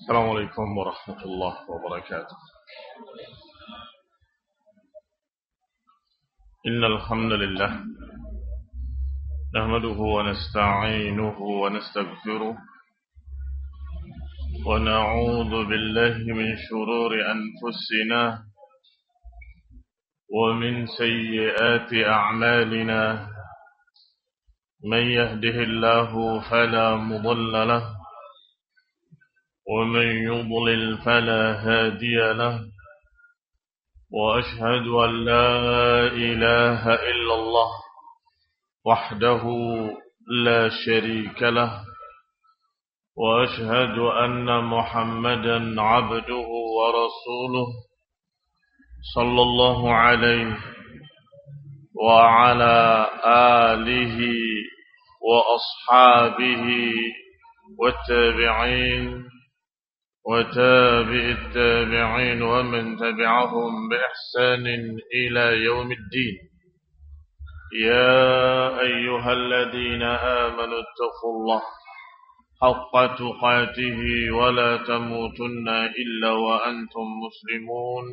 السلام عليكم ورحمة الله وبركاته. إن الحمد لله نحمده ونستعينه ونستغفره ونعوذ بالله من شرور أنفسنا ومن سيئات أعمالنا. من يهده الله فلا مضل له ومن يضلل فلا هادي له، وأشهد أن لا إله إلا الله وحده لا شريك له، وأشهد أن محمدا عبده ورسوله صلى الله عليه وعلى آله وأصحابه والتابعين وتابع التابعين ومن تبعهم بإحسان إلى يوم الدين. يا أيها الذين آمنوا اتقوا الله حق تقاته ولا تموتن إلا وأنتم مسلمون.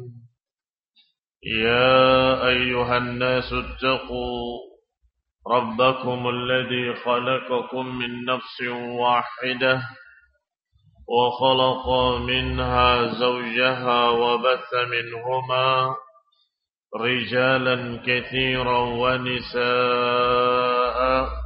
يا أيها الناس اتقوا ربكم الذي خلقكم من نفس واحدة وخلق منها زوجها وبث منهما رجالا كثيرا ونساء،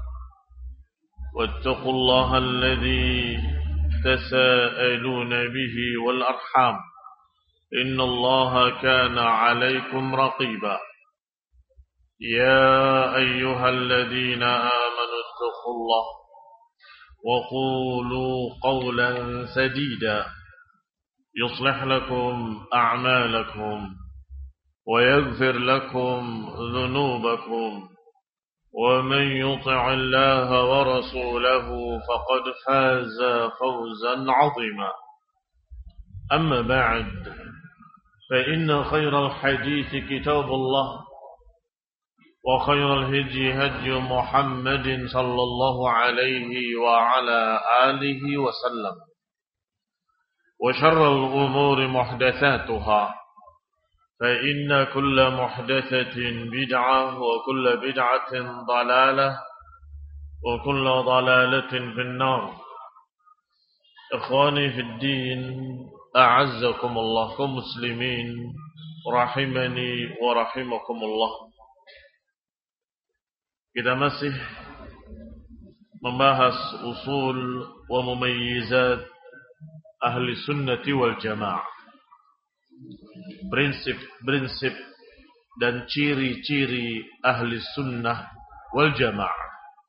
واتقوا الله الذي تساءلون به والأرحام إن الله كان عليكم رقيبا. يا أيها الذين آمنوا اتقوا الله وقولوا قولا سديدا يصلح لكم أعمالكم ويغفر لكم ذنوبكم، ومن يطع الله ورسوله فقد فاز فوزا عظيما. أما بعد، فإن خير الحديث كتاب الله، وخير الهدي هدي محمد صلى الله عليه وعلى آله وسلم، وشر الأمور محدثاتها، فإن كل محدثة بدعة وكل بدعة ضلالة وكل ضلالة في النار. إخواني في الدين، أعزكم الله كمسلمين رحمني ورحمكم الله. Kita masih membahas usul wa mumayyizat ahli sunnati wal jamaah, prinsip-prinsip dan ciri-ciri ahli sunnah wal jamaah.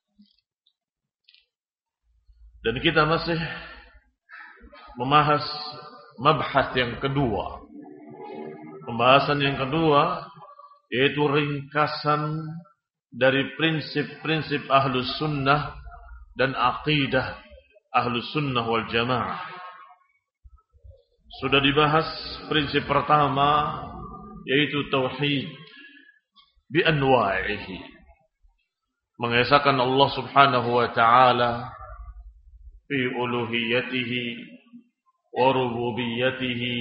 Dan kita masih membahas mabhas yang kedua, pembahasan yang kedua, yaitu ringkasan dari prinsip-prinsip ahlus sunnah dan aqidah ahlus sunnah wal jamaah. Sudah dibahas prinsip pertama, yaitu tauhid bi anwa'ihi, mengesahkan Allah subhanahu wa ta'ala fi uluhiyatihi wa rububiyyatihi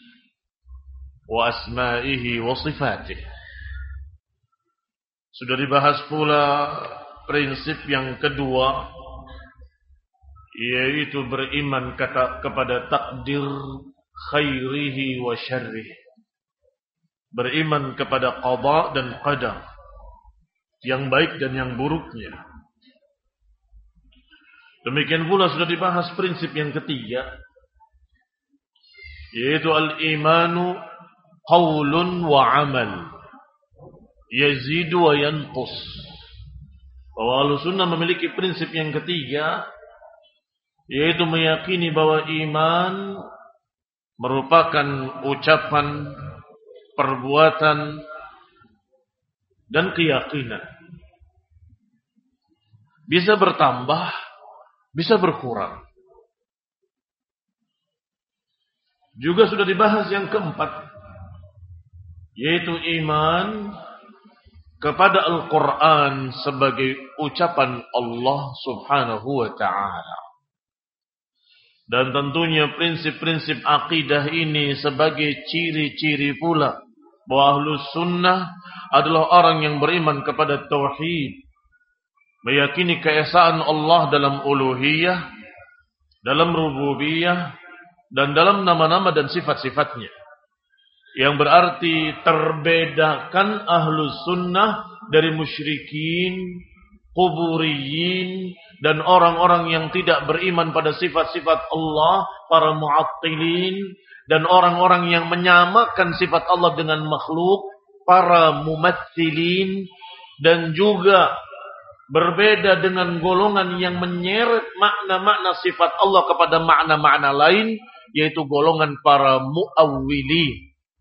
wa asma'ihi wa sifatihi. Sudah dibahas pula prinsip yang kedua, yaitu beriman kepada takdir khairihi wa syarrihi, beriman kepada qada dan qadar, yang baik dan yang buruknya. Demikian pula sudah dibahas prinsip yang ketiga, yaitu al-imanu qaulun wa amal yazidu wa yanqus. Bahwa Ahlussunnah memiliki prinsip yang ketiga, yaitu meyakini bahwa iman merupakan ucapan, perbuatan, dan keyakinan. Bisa bertambah, bisa berkurang. Juga sudah dibahas yang keempat, yaitu iman kepada Al-Quran sebagai ucapan Allah subhanahu wa ta'ala. Dan tentunya prinsip-prinsip akidah ini sebagai ciri-ciri pula bahwa Ahlus Sunnah adalah orang yang beriman kepada tauhid, meyakini keesaan Allah dalam uluhiyah, dalam rububiyah, dan dalam nama-nama dan sifat-sifatnya. Yang berarti terbedakan Ahlus Sunnah dari musyrikin, kuburiyin, dan orang-orang yang tidak beriman pada sifat-sifat Allah, para mu'attilin, dan orang-orang yang menyamakan sifat Allah dengan makhluk, para mumatsilin, dan juga berbeda dengan golongan yang menyeret makna-makna sifat Allah kepada makna-makna lain, yaitu golongan para mu'awwilin.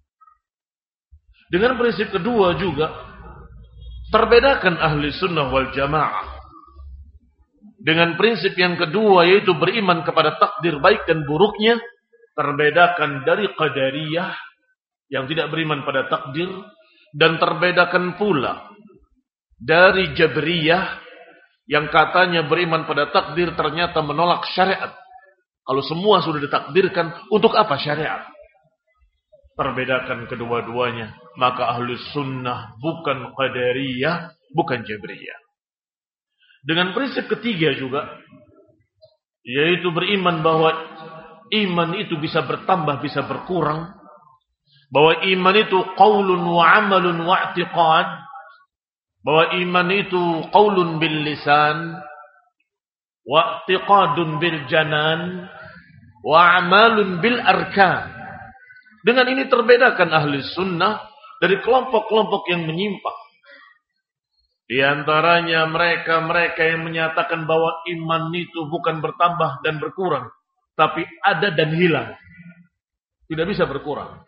Dengan prinsip kedua juga, terbedakan ahli sunnah wal jamaah dengan prinsip yang kedua, yaitu beriman kepada takdir baik dan buruknya, terbedakan dari qadariyah yang tidak beriman pada takdir, dan terbedakan pula dari jabriyah yang katanya beriman pada takdir ternyata menolak syariat. Kalau semua sudah ditakdirkan, untuk apa syariat? Terbedakan kedua-duanya. Maka ahlu sunnah bukan qadariyah, bukan jabriyah. Dengan prinsip ketiga juga, yaitu beriman bahwa iman itu bisa bertambah, bisa berkurang. Bahwa iman itu qaulun wa amalun wa i'tiqad. Bahwa iman itu qaulun bil lisan, wa i'tiqadun bil janan, wa amalun bil arkan. Dengan ini terbedakan ahli sunnah dari kelompok-kelompok yang menyimpang. Di antaranya mereka yang menyatakan bahwa iman itu bukan bertambah dan berkurang, tapi ada dan hilang. Tidak bisa berkurang.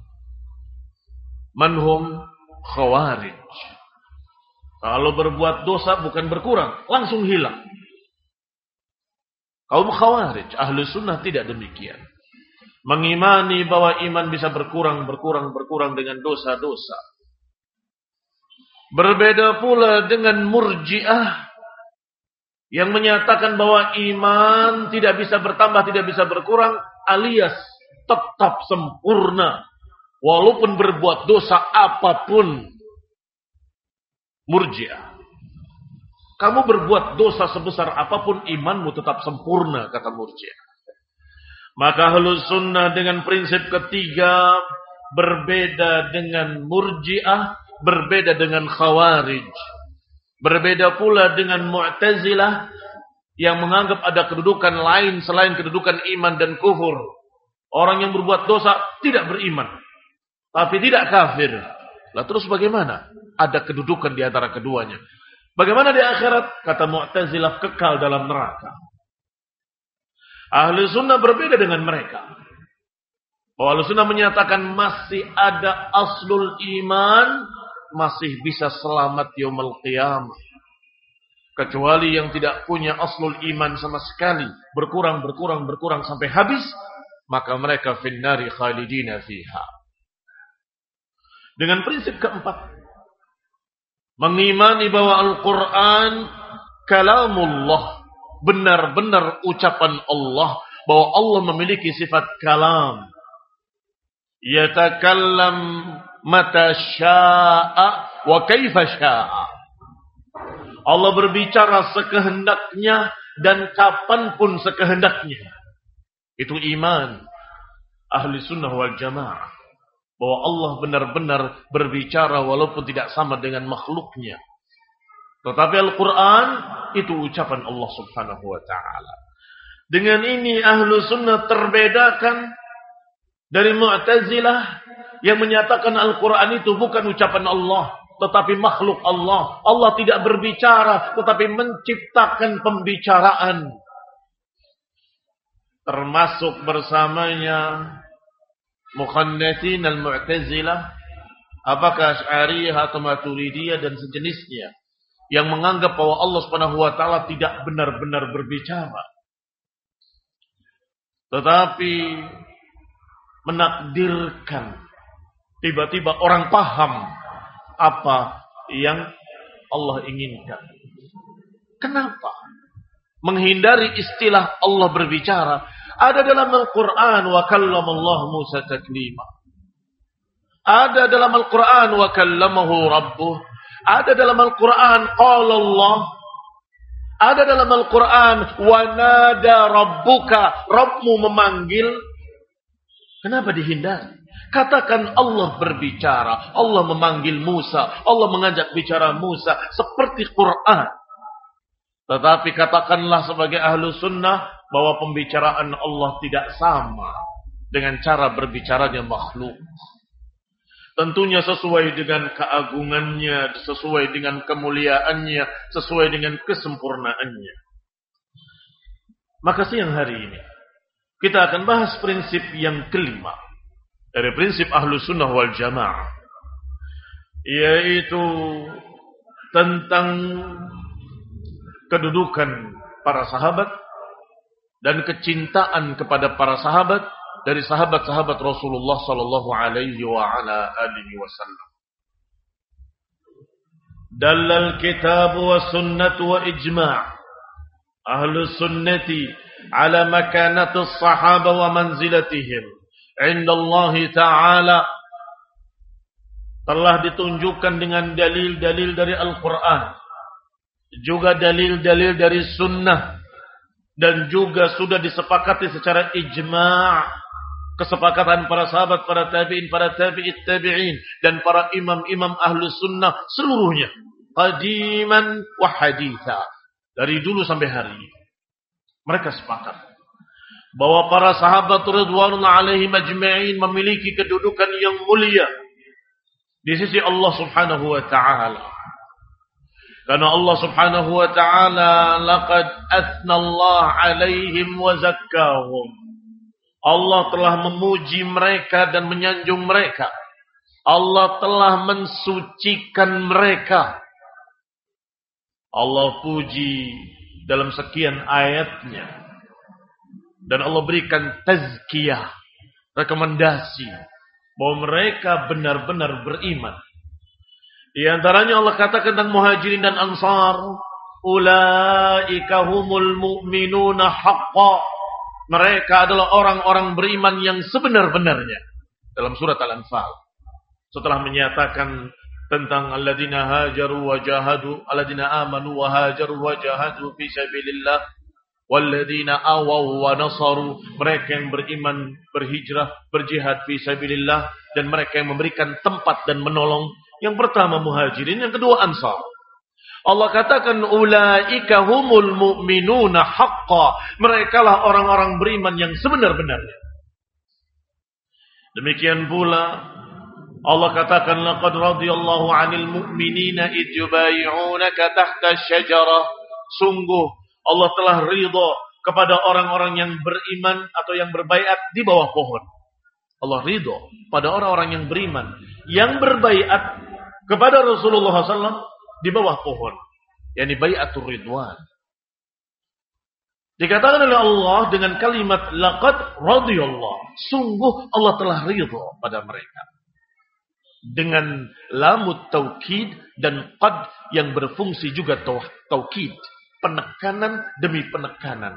Manhum khawarij. Kalau berbuat dosa bukan berkurang, langsung hilang. Kaum khawarij, ahlu sunnah tidak demikian. Mengimani bahwa iman bisa berkurang dengan dosa-dosa. Berbeda pula dengan murji'ah yang menyatakan bahwa iman tidak bisa bertambah, tidak bisa berkurang, alias tetap sempurna walaupun berbuat dosa apapun. Murji'ah, kamu berbuat dosa sebesar apapun, imanmu tetap sempurna, kata murji'ah. Maka ahlus sunnah dengan prinsip ketiga berbeda dengan murji'ah, berbeda dengan khawarij. Berbeda pula dengan mu'tazilah yang menganggap ada kedudukan lain selain kedudukan iman dan kufur. Orang yang berbuat dosa tidak beriman, tapi tidak kafir. Lah terus bagaimana? Ada kedudukan di antara keduanya. Bagaimana di akhirat? Kata mu'tazilah, kekal dalam neraka. Ahli sunnah berbeda dengan mereka. Ahli sunnah menyatakan masih ada aslul iman, masih bisa selamat yaumul qiyamah. Kecuali yang tidak punya aslul iman sama sekali, berkurang sampai habis, maka mereka finnari khalidina fiha. Dengan prinsip keempat, mengimani bahwa Al-Quran kalamullah, benar-benar ucapan Allah, bahwa Allah memiliki sifat kalam. Yatakallam mata sya'a wa kaifa sya'a. Allah berbicara sekehendaknya dan kapanpun sekehendaknya. Itu iman ahli sunnah wal jamaah, bahwa Allah benar-benar berbicara walaupun tidak sama dengan makhluknya. Tetapi Al-Quran itu ucapan Allah subhanahu wa ta'ala. Dengan ini ahlu sunnah terbedakan dari mu'tazilah yang menyatakan Al-Quran itu bukan ucapan Allah, tetapi makhluk Allah. Allah tidak berbicara, tetapi menciptakan pembicaraan. Termasuk bersamanya mukhannathin al-mu'tazilah, apakah Asy'ariyah atau Maturidiyah dan sejenisnya, yang menganggap bahwa Allah Subhanahu wa taala tidak benar-benar berbicara, tetapi menakdirkan tiba-tiba orang paham apa yang Allah inginkan. Kenapa? Menghindari istilah Allah berbicara Ada dalam Al-Quran wa kallamallah Musa taklima. Ada dalam Al-Quran wa kallamahu rabbuh. Ada dalam Al-Quran qala Allah. Ada dalam Al-Quran wa nada rabbuka, Rabbmu memanggil. Kenapa dihindari? Katakan Allah berbicara, Allah memanggil Musa, Allah mengajak bicara Musa seperti Quran. Tetapi katakanlah sebagai ahlu sunnah bahwa pembicaraan Allah tidak sama dengan cara berbicaranya makhluk. Tentunya sesuai dengan keagungannya, sesuai dengan kemuliaannya, sesuai dengan kesempurnaannya. Maka siang hari ini kita akan bahas prinsip yang kelima dari prinsip ahlu sunnah wal jamaah, yaitu tentang kedudukan para sahabat dan kecintaan kepada para sahabat dari sahabat-sahabat Rasulullah sallallahu alaihi wa ala alihi wasallam. Dalal kitab wa sunnah wa ijma' ahlu sunnati ala makanati as-sahaba wa manzilatihim 'inda Allah Ta'ala. Telah ditunjukkan dengan dalil-dalil dari Al-Quran, juga dalil-dalil dari sunnah, dan juga sudah disepakati secara ijma' kesepakatan para sahabat, para tabi'in, para tabi'it tabi'in, dan para imam-imam ahlu sunnah seluruhnya, qadiman wa haditha, dari dulu sampai hari ini. Mereka sepakat bahwa para sahabat ridwanullah alaihim ajma'in memiliki kedudukan yang mulia di sisi Allah subhanahu wa ta'ala. Karena Allah subhanahu wa ta'ala laqad athna Allah alaihim wa zakkahum. Allah telah memuji mereka dan menyanjung mereka. Allah telah mensucikan mereka. Allah puji dalam sekian ayatnya. Dan Allah berikan tazkiyah, rekomendasi bahwa mereka benar-benar beriman. Di antaranya Allah katakan tentang muhajirin dan ansar, ulaika humul mu'minuna haqqan. Mereka adalah orang-orang beriman yang sebenar-benarnya. Dalam surat Al-Anfal, setelah menyatakan tentang alladzina hajaru wa jahadu, alladzina amanu wa hajaru wa jahadu fi sabilillah, walladzina awaw wa nasaru, mereka yang beriman, berhijrah, berjihad fi sabilillah, dan mereka yang memberikan tempat dan menolong. Yang pertama muhajirin, yang kedua ansar. Allah katakan ulaika humul mu'minuna haqqan. Merekalah orang-orang beriman yang sebenar-benarnya. Demikian pula Allah katakan laqad radiyallahu 'anil mu'minina id yubay'unaka tahta asy-syajarah. Sungguh Allah telah ridha kepada orang-orang yang beriman atau yang berbaiat di bawah pohon. Allah ridha pada orang-orang yang beriman yang berbaiat kepada Rasulullah SAW di bawah pohon, yakni bai'atur ridwan. Dikatakan oleh Allah dengan kalimat laqad radiyallahu, sungguh Allah telah ridha pada mereka, dengan lamut taukid dan qad yang berfungsi juga taukid, penekanan demi penekanan.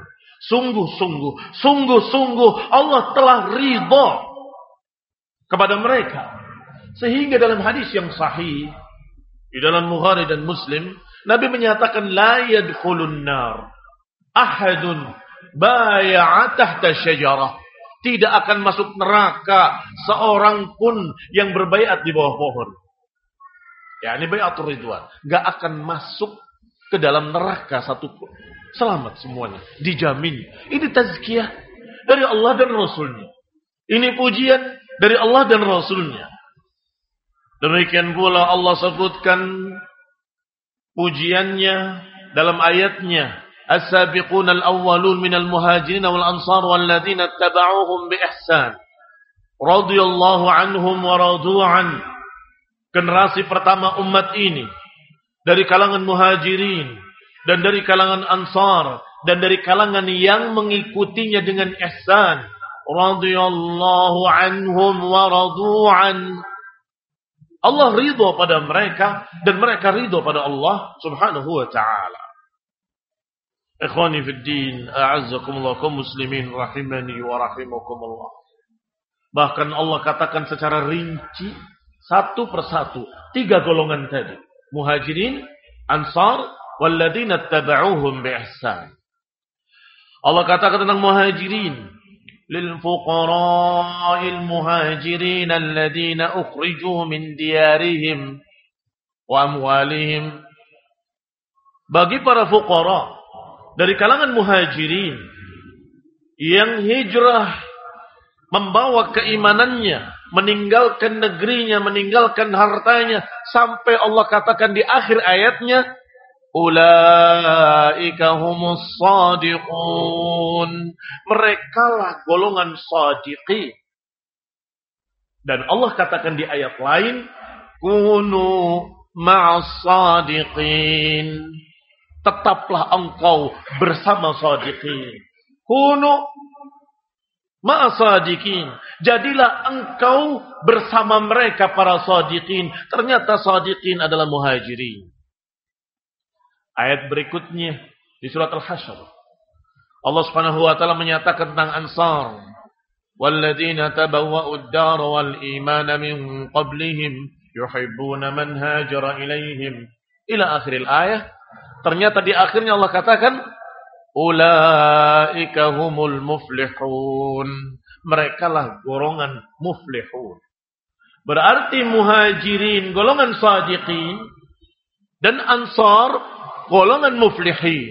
Sungguh Allah telah ridha kepada mereka, sehingga dalam hadis yang sahih di dalam Bukhari dan Muslim, Nabi menyatakan la yadkhulun nar ahadun bai'a tahta syajarah. Tidak akan masuk neraka seorang pun yang berbaiat di bawah pohon. Ya, ini bai'atur ridwan. Enggak akan masuk ke dalam neraka satupun. Selamat semuanya, dijamin. Ini tazkiyah dari Allah dan Rasulnya. Ini pujian dari Allah dan Rasulnya. Demikian pula Allah sebutkan pujiannya dalam ayatnya, as-sabiquna al-awwalun minal muhajirin wal ansar walladzina ittaba'uuhum bi ihsan radhiyallahu anhum wa radu an. Generasi pertama umat ini dari kalangan muhajirin dan dari kalangan ansar dan dari kalangan yang mengikutinya dengan ihsan, radhiyallahu anhum wa radu an. Allah ridho pada mereka dan mereka ridho pada Allah subhanahu wa ta'ala. Ikhwani fid din, a'azzakumullah, kaum muslimin rahimani wa rahimakumullah. Bahkan Allah katakan secara rinci satu persatu 3 golongan tadi. Muhajirin, Ansar, walladzina tabauhum bi ihsan. Allah katakan tentang muhajirin, lil fuqara'il muhajirin alladzina ukhriju min diyarihim wa amwalihim. Bagi para fuqara dari kalangan muhajirin yang hijrah membawa keimanannya, meninggalkan negerinya, meninggalkan hartanya, sampai Allah katakan di akhir ayatnya, ulaika humus shadiqun. Merekalah golongan shadiqin. Dan Allah katakan di ayat lain, kunu ma'as shadiqin. Tetaplah engkau bersama shadiqin. Kunu ma'as shadiqin. Jadilah engkau bersama mereka para shadiqin. Ternyata shadiqin adalah muhajirin. Ayat berikutnya di surat Al-Hasyr, Allah Subhanahu wa taala menyatakan tentang Ansar, walladzina tabawwa'ud dar wal iman min qablihim yuhibbuna man hajara ilaihim ila akhiril ayah. Ternyata di akhirnya Allah katakan, ulaika humul muflihun. Merekalah golongan muflihun. Berarti muhajirin golongan shadiqin dan Ansar golongan muflihin.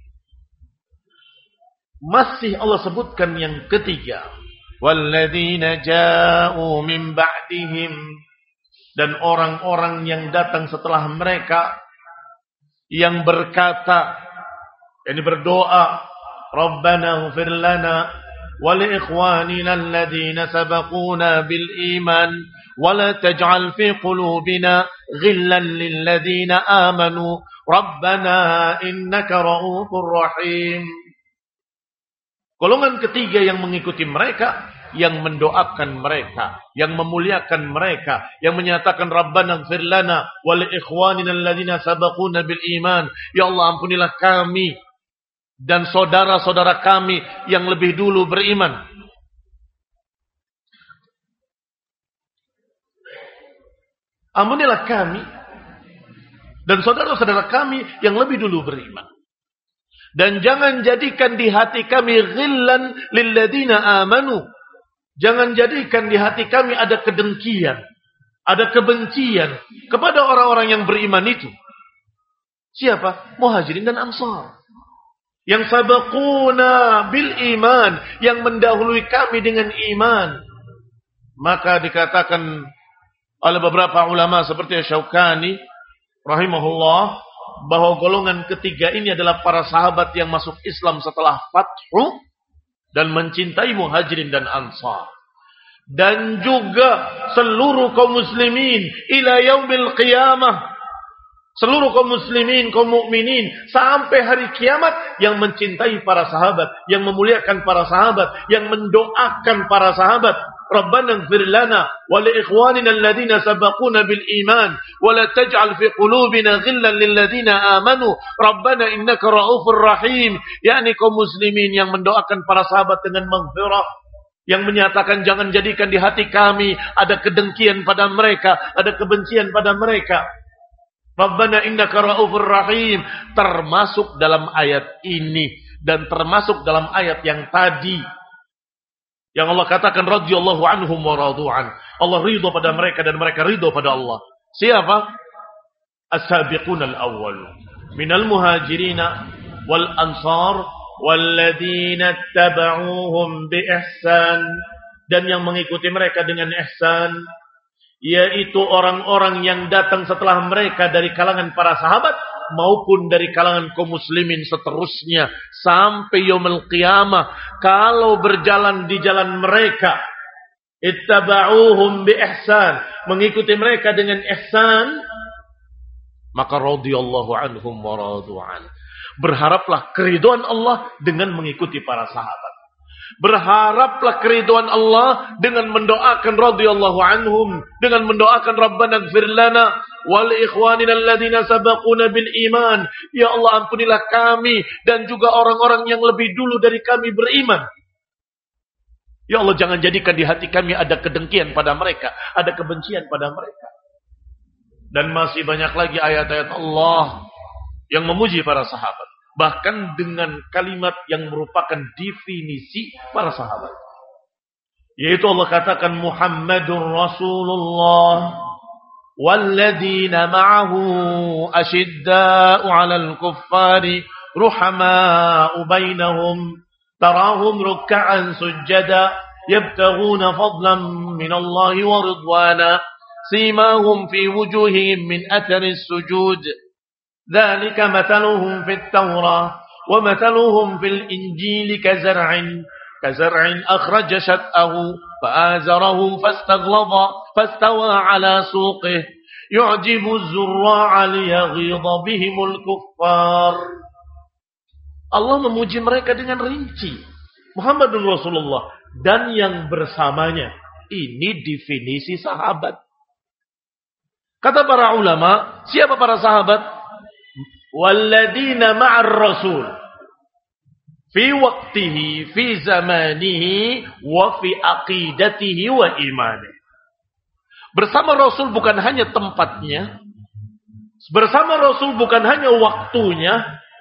Masih Allah sebutkan yang ketiga, walladzina ja'u min ba'dihim, dan orang-orang yang datang setelah mereka yang berkata, ini berdoa, Rabbana ighfir lana wa li ikhwanina alladhina sabaquna bil iman wa la taj'al fi qulubina ghillan lil ladzina amanu Rabbana innaka ra'ufur rahim. Golongan ketiga yang mengikuti mereka, yang mendoakan mereka, yang memuliakan mereka, yang menyatakan Rabbana ighfir lana wa li ikhwanina alladzina sabaquna bil iman. Ya Allah, ampunilah kami dan saudara-saudara kami yang lebih dulu beriman. Ampunilah kami dan saudara-saudara kami yang lebih dulu beriman. Dan jangan jadikan di hati kami ghillan lilladzina amanu. Jangan jadikan di hati kami ada kedengkian, ada kebencian kepada orang-orang yang beriman itu. Siapa? Muhajirin dan Ansar. Yang sabaquna bil iman, yang mendahului kami dengan iman. Maka dikatakan oleh beberapa ulama seperti Syaukani rahimahullah, bahwa golongan ketiga ini adalah para sahabat yang masuk Islam setelah Fathu dan mencintai Muhajirin dan Ansar. Dan juga seluruh kaum muslimin ila yaumil qiyamah. Seluruh kaum muslimin, kaum mukminin sampai hari kiamat yang mencintai para sahabat, yang memuliakan para sahabat, yang mendoakan para sahabat. Rabbana ighfir lana wa li ikhwanina alladhina sabaquna bil iman wa la taj'al fi qulubina ghillan lil ladzina amanu Rabbana innaka ra'ufur rahim. yakni kaum muslimin yang mendoakan para sahabat dengan maghfirah, yang menyatakan jangan jadikan di hati kami ada kedengkian pada mereka, ada kebencian pada mereka. Rabbana innaka ra'ufur rahim, termasuk dalam ayat ini dan termasuk dalam ayat yang tadi yang Allah katakan radhiyallahu anhum wa radu'an. Allah ridha pada mereka dan mereka ridha pada Allah. Siapa? As-sabiqun al-awwal minal muhajirina wal ansar walladzina tabauhum bi ihsan, dan yang mengikuti mereka dengan ihsan, yaitu orang-orang yang datang setelah mereka dari kalangan para sahabat maupun dari kalangan kaum muslimin seterusnya sampai yaumul qiyamah. Kalau berjalan di jalan mereka, ittaba'uhum bi ihsan, mengikuti mereka dengan ihsan, maka radhiyallahu anhum wa radu'an. Berharaplah keridhaan Allah dengan mengikuti para sahabat. Berharaplah keridhaan Allah dengan mendoakan radhiyallahu anhum, dengan mendoakan Rabbana ighfir lana wal ikhwanina alladziina sabaquna bil iman. Ya Allah, ampunilah kami dan juga orang-orang yang lebih dulu dari kami beriman. Ya Allah, jangan jadikan di hati kami ada kedengkian pada mereka, ada kebencian pada mereka. Dan masih banyak lagi ayat-ayat Allah yang memuji para sahabat. Bahkan dengan kalimat yang merupakan definisi para sahabat. Yaitu Allah katakan Muhammadur Rasulullah walladzina ma'ahu asyidda'u 'alal kuffari ruhama'u bainahum tarahum ruk'an sujada yabtaghuna fadlan minallahi wa ridwana simahum fi wujuhihim min atharis sujud. ذلك مثلهم في التوراة ومثلهم في الإنجيل كزرع أخرج شطأه فآزره فاستغلظ فاستوى على سوقه يعجب الزراع ليغيظ بهم الكفار. Allah memuji mereka dengan rinci. Muhammadun Rasulullah dan yang bersamanya. Ini definisi sahabat. Kata para ulama, siapa para sahabat? Walladzina ma'ar rasul fi waqtihi fi zamanihi wa fi aqidatihi wa imanihi. Bersama Rasul bukan hanya tempatnya, bersama Rasul bukan hanya waktunya,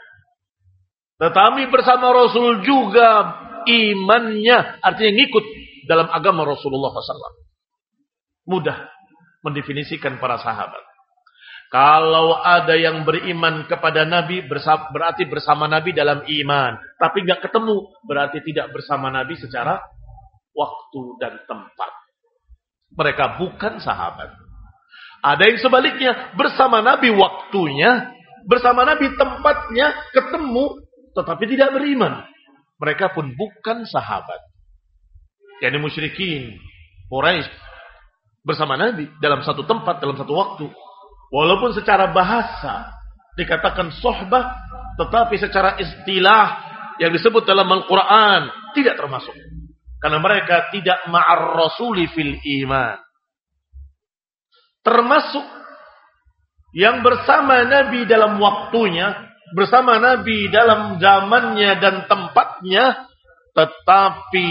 tetapi bersama Rasul juga imannya, artinya ngikut dalam agama Rasulullah SAW. Mudah mendefinisikan para sahabat. Kalau ada yang beriman kepada Nabi, berarti bersama Nabi dalam iman. Tapi nggak ketemu, berarti tidak bersama Nabi secara waktu dan tempat. Mereka bukan sahabat. Ada yang sebaliknya, bersama Nabi waktunya, bersama Nabi tempatnya, ketemu, tetapi tidak beriman. Mereka pun bukan sahabat. Yani musyrikin, Quraisy, bersama Nabi dalam satu tempat, dalam satu waktu. Walaupun secara bahasa dikatakan sohbah, tetapi secara istilah yang disebut dalam Al-Quran tidak termasuk. Karena mereka tidak ma'ar rasuli fil iman. Termasuk yang bersama Nabi dalam waktunya, bersama Nabi dalam zamannya dan tempatnya, tetapi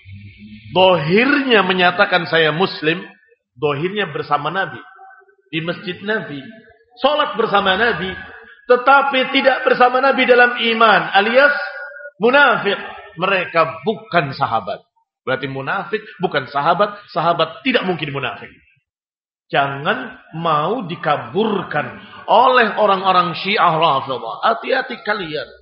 dohirnya menyatakan saya Muslim, dohirnya bersama Nabi. Di masjid Nabi, sholat bersama Nabi, tetapi tidak bersama Nabi dalam iman, alias munafik. Mereka bukan sahabat. Berarti munafik bukan sahabat, sahabat tidak mungkin munafik. Jangan mau dikaburkan oleh orang-orang Syiah Rafidhah. Hati-hati kalian.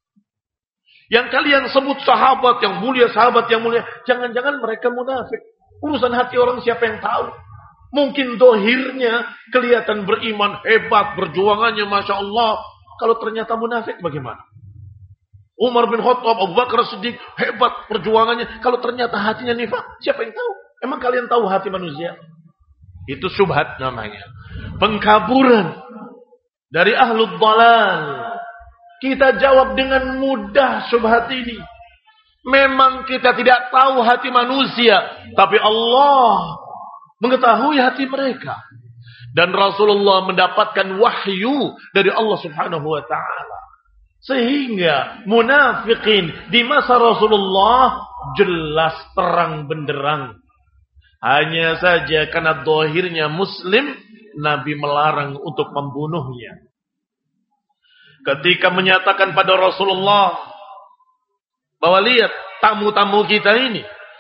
Yang kalian sebut sahabat yang mulia, jangan-jangan mereka munafik. Urusan hati orang siapa yang tahu? Mungkin dohirnya kelihatan beriman, hebat, perjuangannya Masya Allah. Kalau ternyata munafik bagaimana? Umar bin Khattab, Abu Bakar Siddiq, hebat perjuangannya. Kalau ternyata hatinya nifak, siapa yang tahu? Emang kalian tahu hati manusia? Itu syubhat namanya. Pengkaburan dari ahlul dhalal. Kita jawab dengan mudah syubhat ini. Memang kita tidak tahu hati manusia, tapi Allah mengetahui hati mereka. Dan Rasulullah mendapatkan wahyu dari Allah Subhanahu wa ta'ala. Sehingga munafikin di masa Rasulullah jelas terang benderang. Hanya saja karena dohirnya Muslim, Nabi melarang untuk membunuhnya. Ketika menyatakan pada Rasulullah bahwa lihat tamu-tamu kita ini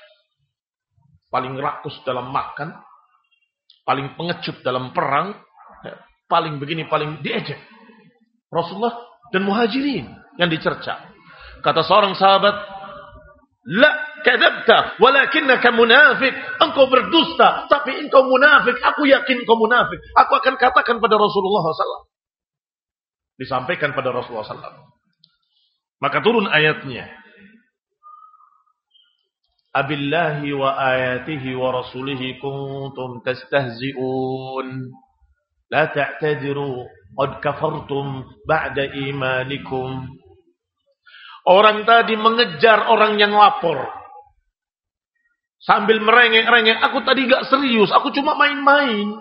paling rakus dalam makan, paling pengecut dalam perang, paling begini, paling diejek. Rasulullah dan muhajirin yang dicerca. Kata seorang sahabat, la kadzabta walakinnaka munafik. Engkau berdusta, tapi engkau munafik. Aku yakin engkau munafik. Aku akan katakan pada Rasulullah SAW. Disampaikan pada Rasulullah SAW. Maka turun ayatnya. Abillahi wa ayatihi wa rasulihi kuntum tastahzi'un. La ta'tadiru qad kafartum ba'da imanikum. Orang tadi mengejar orang yang lapor. Sambil merengek-rengek, aku tadi gak serius, aku cuma main-main.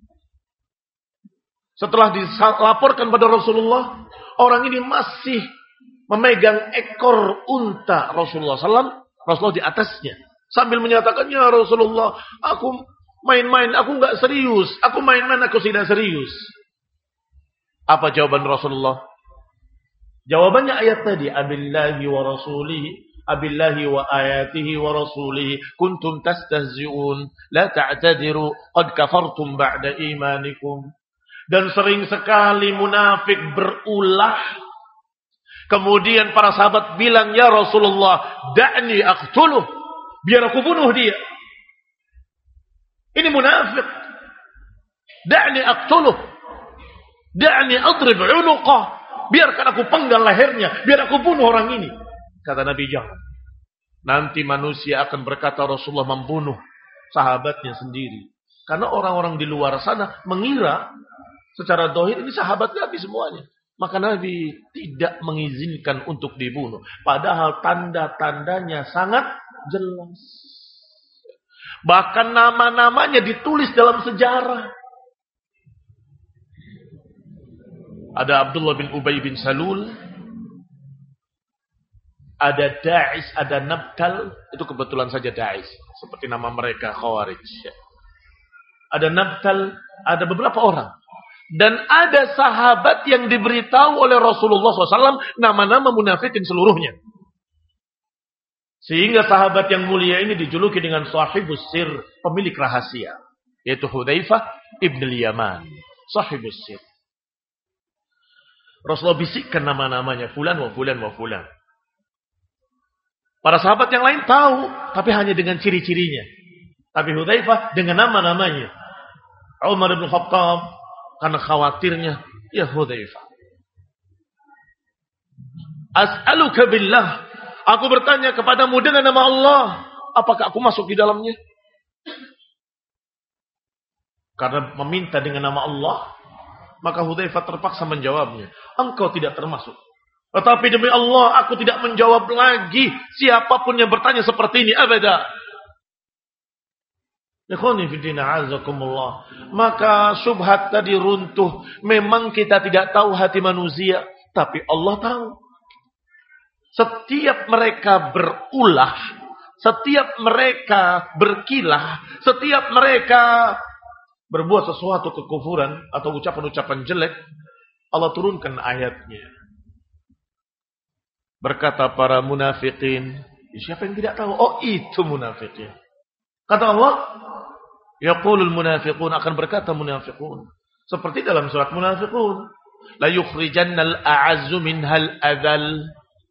Setelah dilaporkan pada Rasulullah, orang ini masih memegang ekor unta Rasulullah SAW. Rasulullah di atasnya. Sambil menyatakan, ya Rasulullah, aku main-main, aku gak serius. Aku main-main, aku tidak serius. Apa jawaban Rasulullah? Jawabannya ayat tadi. Abillahi wa rasulihi. Abillahi wa ayatihi wa rasulihi kuntum tastahzi'un la ta'tadiru qad kafartum ba'da imanikum. Dan sering sekali munafik berulah. Kemudian para sahabat bilang, ya Rasulullah, da'ni aqtuluh, biar aku bunuh dia. Ini munafik. Da'ni aqtuluh, da'ni adrib 'unuqah, biarkan aku penggal lehernya, biar aku bunuh orang ini. Kata Nabi, jangan. Nanti manusia akan berkata Rasulullah membunuh sahabatnya sendiri. Karena orang-orang di luar sana mengira secara dohir ini sahabat Nabi semuanya. Maka Nabi tidak mengizinkan untuk dibunuh. Padahal tanda-tandanya sangat jelas. Bahkan nama-namanya ditulis dalam sejarah. Ada Abdullah bin Ubay bin Salul. Ada Da'is, ada Nabtal. Itu kebetulan saja Da'is. Seperti nama mereka Khawarij. Ada Nabtal, ada beberapa orang. Dan ada sahabat yang diberitahu oleh Rasulullah SAW nama-nama munafikin seluruhnya. Sehingga sahabat yang mulia ini dijuluki dengan Sahibus Sir, pemilik rahasia. Yaitu Hudzaifah ibn al-Yaman. Sahibus Sir. Rasulullah bisikkan nama-namanya. Fulan wa fulan wa fulan. Para sahabat yang lain tahu, tapi hanya dengan ciri-cirinya. Tapi Hudzaifah dengan nama-namanya. Umar bin Khattab, karena khawatirnya, ya Hudzaifah, as'aluka billah, aku bertanya kepadamu dengan nama Allah, apakah aku masuk di dalamnya? Karena meminta dengan nama Allah, maka Hudzaifah terpaksa menjawabnya, engkau tidak termasuk. Tetapi demi Allah, aku tidak menjawab lagi siapapun yang bertanya seperti ini, abada. Ikhwani fiddina azakumullah. Maka syubhat tadi runtuh. Memang kita tidak tahu hati manusia, tapi Allah tahu. Setiap mereka berulah, setiap mereka berkilah, setiap mereka berbuat sesuatu kekufuran atau ucapan-ucapan jelek, Allah turunkan ayatnya. Berkata para munafikin, siapa yang tidak tahu? Oh, itu munafikin. Kata Allah, yaqulul munafiqun, akan berkata munafiqun. Seperti dalam surat Munafiqun, la yukhrijannal a'azzu minhal adzal.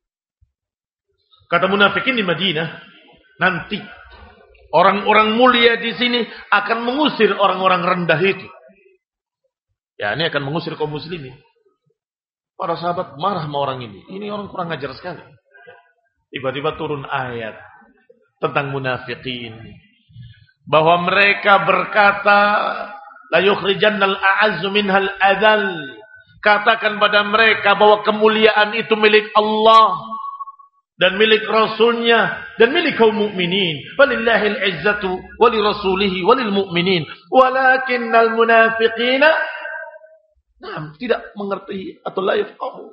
Kata munafikin di Madinah, nanti orang-orang mulia di sini akan mengusir orang-orang rendah itu. Ya, ini akan mengusir kaum muslimin. Para sahabat marah sama orang ini. Ini orang kurang ajar sekali. Tiba-tiba turun ayat tentang munafikin. Bahwa mereka berkata, la yukhrijannal a'azzu minhal adzal. Katakan pada mereka bahwa kemuliaan itu milik Allah dan milik Rasulnya dan milik kaum mukminin. Walillahil izzatu walirasulihi walil mu'minin. Walakinnal munafiqina tidak mengerti atau la yafqahu.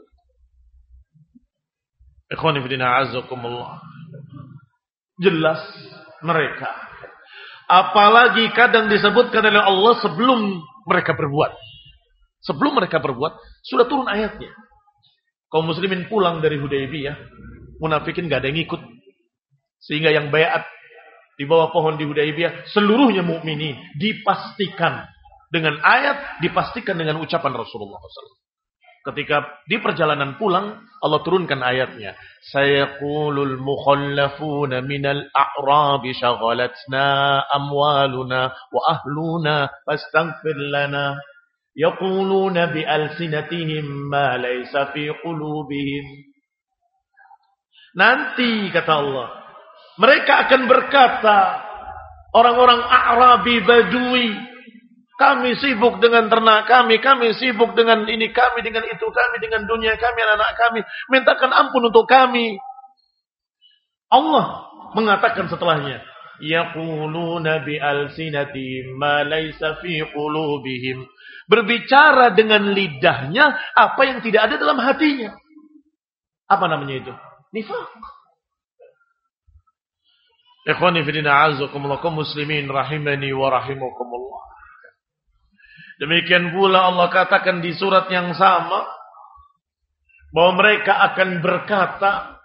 Ikhwani fillah azakumullah. Jelas mereka. Apalagi kadang disebutkan oleh Allah sebelum mereka berbuat. Sebelum mereka berbuat sudah turun ayatnya. Kaum muslimin pulang dari Hudaybiyah, munafikin gak ada yang ikut. Sehingga yang baiat di bawah pohon di Hudaybiyah seluruhnya mukminin, dipastikan dengan ayat, dipastikan dengan ucapan Rasulullah SAW. Ketika di perjalanan pulang, Allah turunkan ayatnya. Sayaqulul mukhallafuna minal a'rabi syaghalatna amwaluna wa ahluna fastaghfir lana. Yaquluna bi'alsinatihim ma laysa fi qulubihim. Nanti kata Allah, mereka akan berkata, orang-orang A'rabi Badui, kami sibuk dengan ternak kami sibuk dengan ini, kami dengan itu, kami dengan dunia kami, anak kami. Mintakan ampun untuk kami. Allah mengatakan setelahnya, yaquluna bi alsinatihim ma laysa fi qulubihim. Berbicara dengan lidahnya apa yang tidak ada dalam hatinya. Apa namanya itu? Nifaq. Ikhwani fillah a'azzakumullah kaum muslimin rahimani wa rahimakumullah. Demikian pula Allah katakan di surat yang sama bahwa mereka akan berkata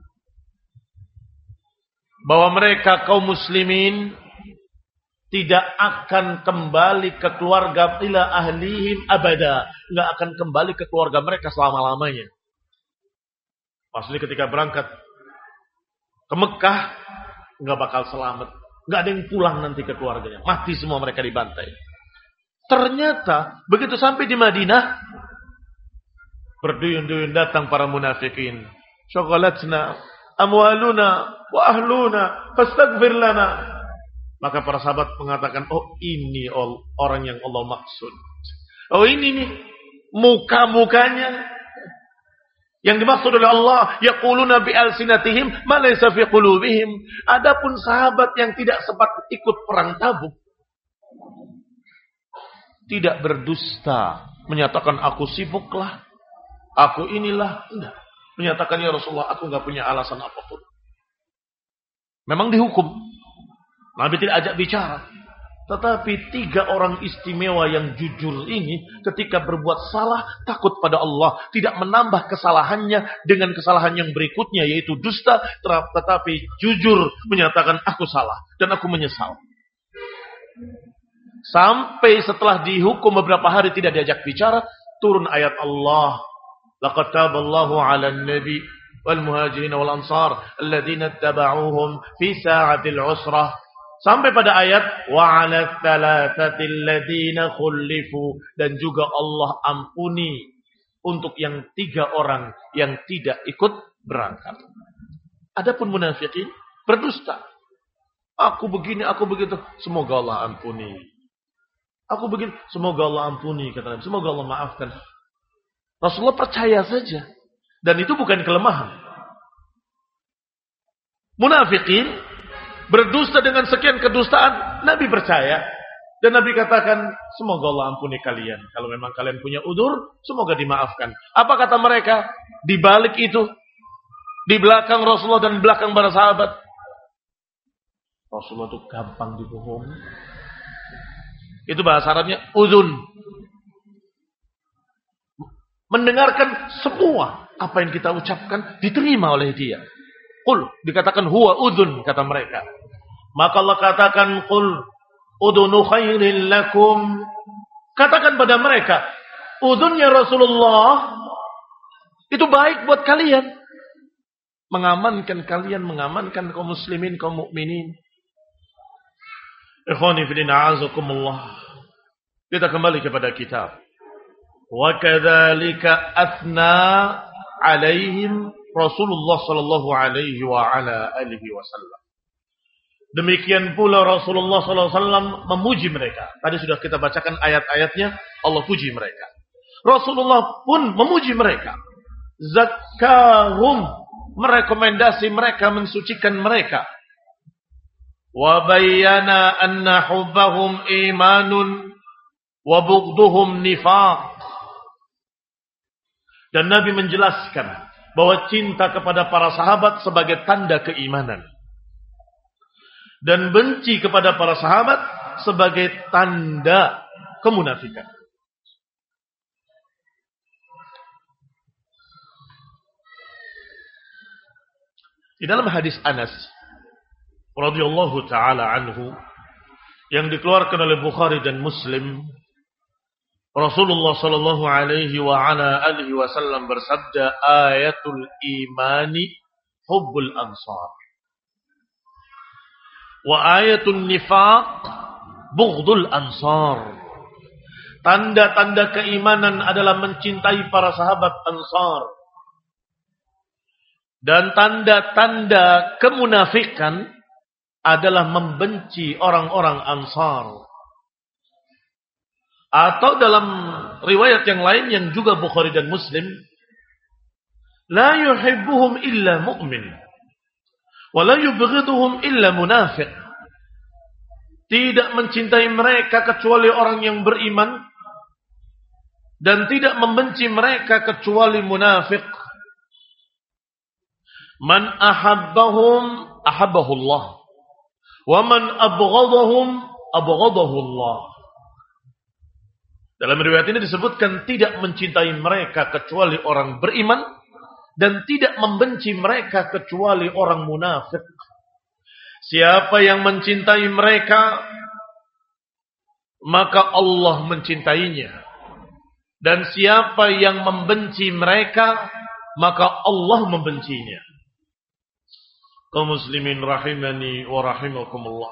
bahwa mereka kaum muslimin tidak akan kembali ke keluarga ila ahlihim abada. Enggak akan kembali ke keluarga mereka selama-lamanya. Maksudnya ketika berangkat ke Mekah, enggak bakal selamat. Enggak ada yang pulang nanti ke keluarganya. Mati semua mereka dibantai. Ternyata begitu sampai di Madinah, berduyun-duyun datang para munafikin. Syaghalatna amwaluna wa ahluna fastaghfir lana. Maka para sahabat mengatakan, oh ini orang yang Allah maksud. Oh ini nih muka-mukanya yang dimaksud oleh Allah. Yaquluna bi alsinatihim ma laysa fi qulubihim. Adapun sahabat yang tidak sempat ikut perang Tabuk, tidak berdusta, menyatakan aku sibuklah, aku inilah, enggak. Menyatakan ya Rasulullah, aku enggak punya alasan apapun. Memang dihukum. Nabi tidak ajak bicara. Tetapi 3 orang istimewa yang jujur ini ketika berbuat salah takut pada Allah. Tidak menambah kesalahannya dengan kesalahan yang berikutnya yaitu dusta. Tetapi jujur menyatakan aku salah dan aku menyesal. Sampai setelah dihukum beberapa hari tidak diajak bicara. Turun ayat Allah. Laqad taballahu ala nabi wal muhajirin wal ansar. Alladhina ittaba'uhum fi sa'atil usrah. Sampai pada ayat wa 'ala tsalatsatil ladzina khulifu, dan juga Allah ampuni untuk yang 3 orang yang tidak ikut berangkat. Adapun munafikin berdusta. Aku begini, aku begitu. Semoga Allah ampuni. Aku begini, semoga Allah ampuni kata Nabi. Semoga Allah maafkan. Rasulullah percaya saja, dan itu bukan kelemahan. Munafikin berdusta dengan sekian kedustaan, Nabi percaya. Dan Nabi katakan, semoga Allah ampuni kalian. Kalau memang kalian punya udzur, semoga dimaafkan. Apa kata mereka? Di balik itu, di belakang Rasulullah dan belakang para sahabat, Rasulullah itu gampang dibohongi. Itu bahasa Arabnya uzun. Mendengarkan semua apa yang kita ucapkan diterima oleh dia. Qul, dikatakan huwa udhun, kata mereka. Maka Allah katakan qul udhunu khairin lakum. Katakan pada mereka, udhunnya Rasulullah itu baik buat kalian. Mengamankan kalian, mengamankan kaum muslimin, kaum mukminin. Ikhwani fillah a'azakumullah. Kita kembali kepada kitab. Wa kadzalika athna 'alaihim Rasulullah sallallahu alaihi wa ala alihi wasallam. Demikian pula Rasulullah sallallahu alaihi wasallam memuji mereka. Tadi sudah kita bacakan ayat-ayatnya, Allah puji mereka. Rasulullah pun memuji mereka. Zakkahum, merekomendasi mereka, mensucikan mereka. Wa bayyana anna hubbahum imanun wa bughdhuhum nifaq. Dan Nabi menjelaskan bahwa cinta kepada para sahabat sebagai tanda keimanan. Dan benci kepada para sahabat sebagai tanda kemunafikan. Di dalam hadis Anas radhiyallahu taala anhu yang dikeluarkan oleh Bukhari dan Muslim, Rasulullah sallallahu alaihi wa ala alihi wasallam bersabda, ayatul imani hubbul ansar wa ayatul nifaq bughdul ansar. Tanda-tanda keimanan adalah mencintai para sahabat Ansar. Dan tanda-tanda kemunafikan adalah membenci orang-orang Ansar. Atau dalam riwayat yang lain yang juga Bukhari dan Muslim, la yuhibbuhum illa mu'min wa la yubghiduhum illa munafiq. tidak mencintai mereka kecuali orang yang beriman, dan tidak membenci mereka kecuali munafik. Man ahabbahum ahabbahullah, wa man abghadahum abghadahullah. Dalam riwayat ini disebutkan tidak mencintai mereka kecuali orang beriman, dan tidak membenci mereka kecuali orang munafik. Siapa yang mencintai mereka, maka Allah mencintainya. Dan siapa yang membenci mereka, maka Allah membencinya. Kaum muslimin rahimani wa rahimakumullah.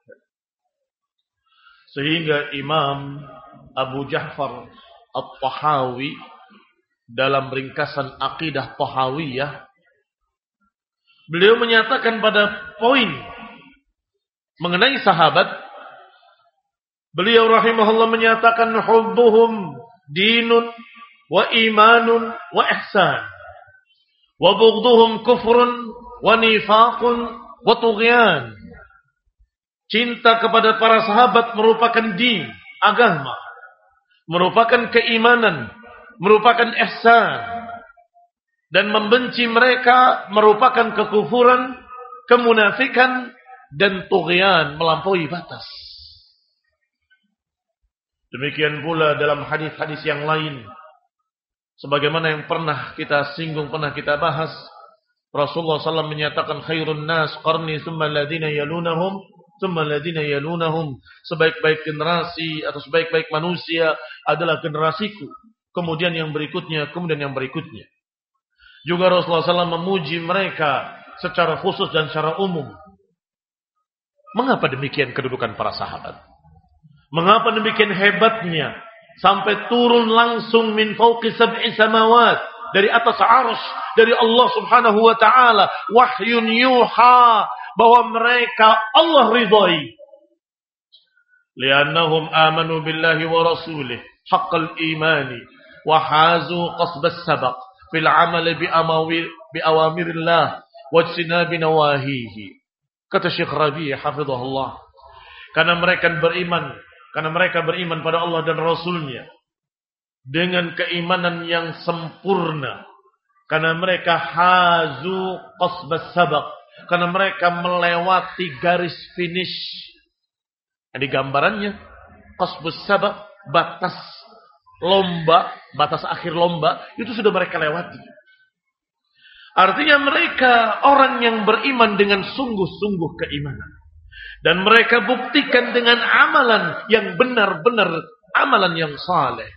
Sehingga Imam Abu Ja'far At-Tahawi dalam ringkasan akidah Tahawiyah, beliau menyatakan pada poin mengenai sahabat, beliau rahimahullah menyatakan hubbuhum dinun wa imanun wa ihsan, wa bughdhuhum kufrun wa nifaqun wa tughyan. Cinta kepada para sahabat merupakan din, agama, merupakan keimanan, merupakan ihsan, dan membenci mereka merupakan kekufuran, kemunafikan, dan tughyan, melampaui batas. Demikian pula dalam hadis-hadis yang lain, sebagaimana yang pernah kita singgung, pernah kita bahas, Rasulullah SAW menyatakan khairun nas qarni thumma alladhina yalunahum thumma alladhina yalunahum. Sebaik-baik generasi atau sebaik-baik manusia adalah generasiku, kemudian yang berikutnya, kemudian yang berikutnya. Juga Rasulullah SAW memuji mereka secara khusus dan secara umum. Mengapa demikian kedudukan para sahabat? Mengapa demikian hebatnya sampai turun langsung min fauqi sab'i samawat, dari atas arsy, dari Allah Subhanahu wa taala, wahyun yuha, bahwa mereka Allah ridhai. Li'annahum amanu billahi wa rasulih haqqal imani wa hazu qasbas sabaq fil amal bi awamirillah wa ijtinabi nawahihi. Kata Syekh Rabi' hafizahullah, karena mereka beriman pada Allah dan Rasulnya dengan keimanan yang sempurna, karena mereka hazu qasbas sabaq, karena mereka melewati garis finish. Jadi gambarannya qasbus sabaq, batas lomba, batas akhir lomba itu sudah mereka lewati. Artinya mereka orang yang beriman dengan sungguh-sungguh keimanan. Dan mereka buktikan dengan amalan yang benar-benar, amalan yang saleh.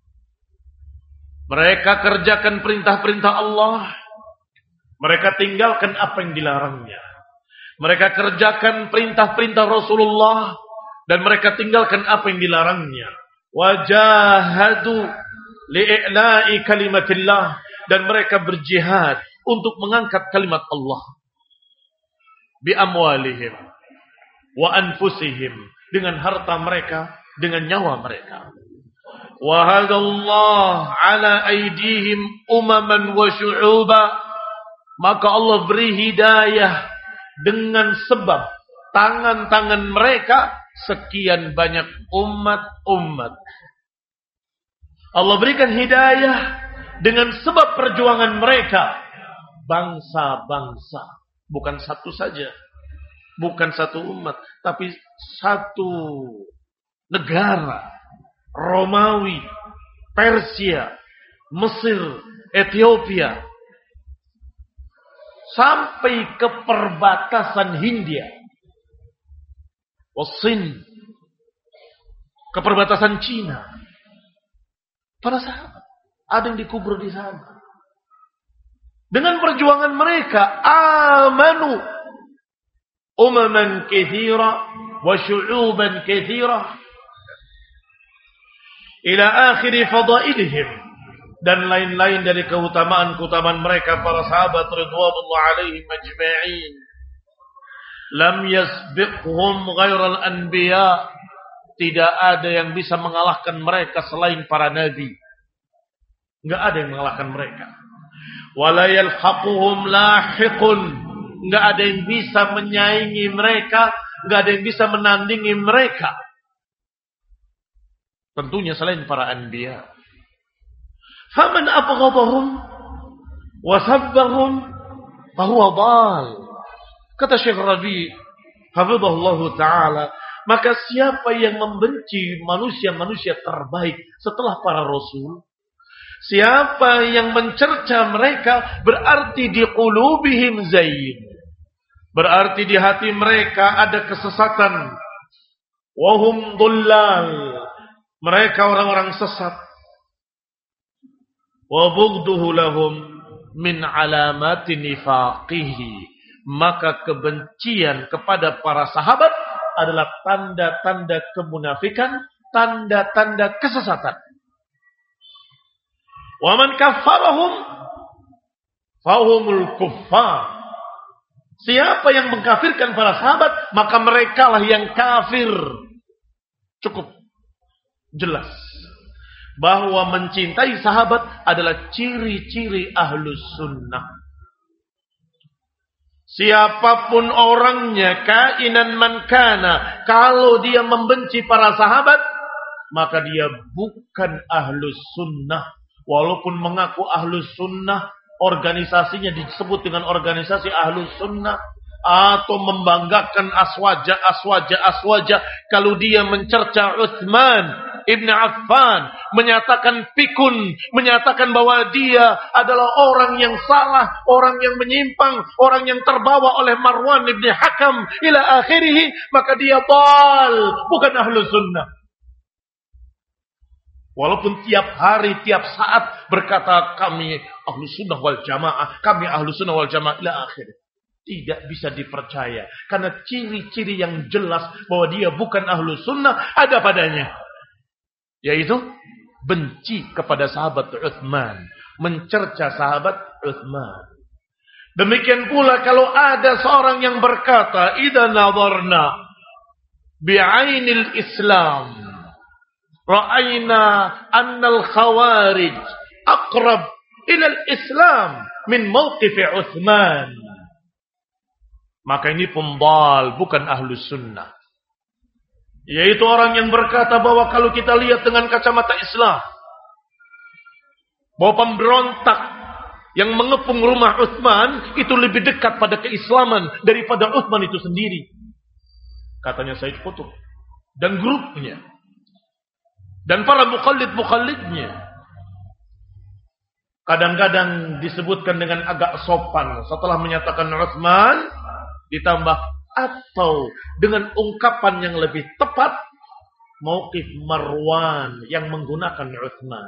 Mereka kerjakan perintah-perintah Allah. Mereka tinggalkan apa yang dilarangnya. Mereka kerjakan perintah-perintah Rasulullah. Dan mereka tinggalkan apa yang dilarangnya. Wajahadu li'i'la'i kalimatillah. Dan mereka berjihad untuk mengangkat kalimat Allah. Bi amwalihim wa anfusihim, dengan harta mereka, dengan nyawa mereka. Wa hadallahu ala aydihim umaman wa syu'uba, maka Allah beri hidayah dengan sebab tangan-tangan mereka sekian banyak umat-umat. Allah berikan hidayah dengan sebab perjuangan mereka bangsa-bangsa, bukan satu saja. Bukan satu umat, tapi satu negara. Romawi, Persia, Mesir, Ethiopia, sampai ke perbatasan Hindia, Wasin, ke perbatasan Cina. Para sahabat ada yang dikubur di sana. Dengan perjuangan mereka, amanu umaman katsira wa syu'uban katsira ila akhir fadailihim, dan lain-lain dari keutamaan-keutamaan mereka para sahabat ridwanullah alaihim ajma'in. Lam yasbiqhum ghairal anbiya, tidak ada yang bisa mengalahkan mereka selain para nabi. Enggak ada yang mengalahkan mereka. Wala yalhaquhum lahiqun, enggak ada yang bisa menyaingi mereka Nggak ada yang bisa menandingi mereka. Tentunya selain para anbiya. Faman abghadahum wa sabbahum fahuwa dhal. Kata Syekh Rabi' hafizahullahu taala, maka siapa yang membenci manusia-manusia terbaik setelah para rasul, siapa yang mencerca mereka, berarti di qulubihim zayn. Berarti di hati mereka ada kesesatan. Wahum dhullal. Mereka orang-orang sesat. Wa bughduhu lahum min alamati nifaqihi. Maka kebencian kepada para sahabat adalah tanda-tanda kemunafikan, tanda-tanda kesesatan. Wa man kaffarahum fahumul kuffar. Siapa yang mengkafirkan para sahabat, maka merekalah yang kafir. Cukup jelas bahwa mencintai sahabat adalah ciri-ciri ahlus sunnah. Siapapun orangnya, kainan man kana, kalau dia membenci para sahabat, maka dia bukan ahlus sunnah. Walaupun mengaku ahlus sunnah, organisasinya disebut dengan organisasi ahlus sunnah, atau membanggakan aswaja. Kalau dia mencerca Utsman Ibn Affan, menyatakan pikun, menyatakan bahwa dia adalah orang yang salah, orang yang menyimpang, orang yang terbawa oleh Marwan Ibn Hakam ila akhirih, maka dia dhal, bukan ahlu sunnah. Walaupun tiap hari, tiap saat berkata kami ahlu sunnah wal jamaah, kami ahlu sunnah wal jamaah ila akhirih. Tidak bisa dipercaya, karena ciri-ciri yang jelas bahwa dia bukan ahlu sunnah ada padanya. Yaitu benci kepada sahabat Utsman, mencerca sahabat Utsman. Demikian pula kalau ada seorang yang berkata, "Idza nadharna bi'ainil Islam, ra'ayna anna al-khawarij aqrab ila al-Islam min mawqif Utsman." Maka ini pembal, bukan ahlus sunnah. Yaitu orang yang berkata bahwa kalau kita lihat dengan kacamata Islam, bahwa pemberontak yang mengepung rumah Utsman itu lebih dekat pada keislaman daripada Utsman itu sendiri. Katanya Said Qutb dan grupnya dan para muqallid-muqallidnya. Kadang-kadang disebutkan dengan agak sopan setelah menyatakan Utsman, ditambah atau dengan ungkapan yang lebih tepat, mauqif Marwan yang menggunakan Utsman.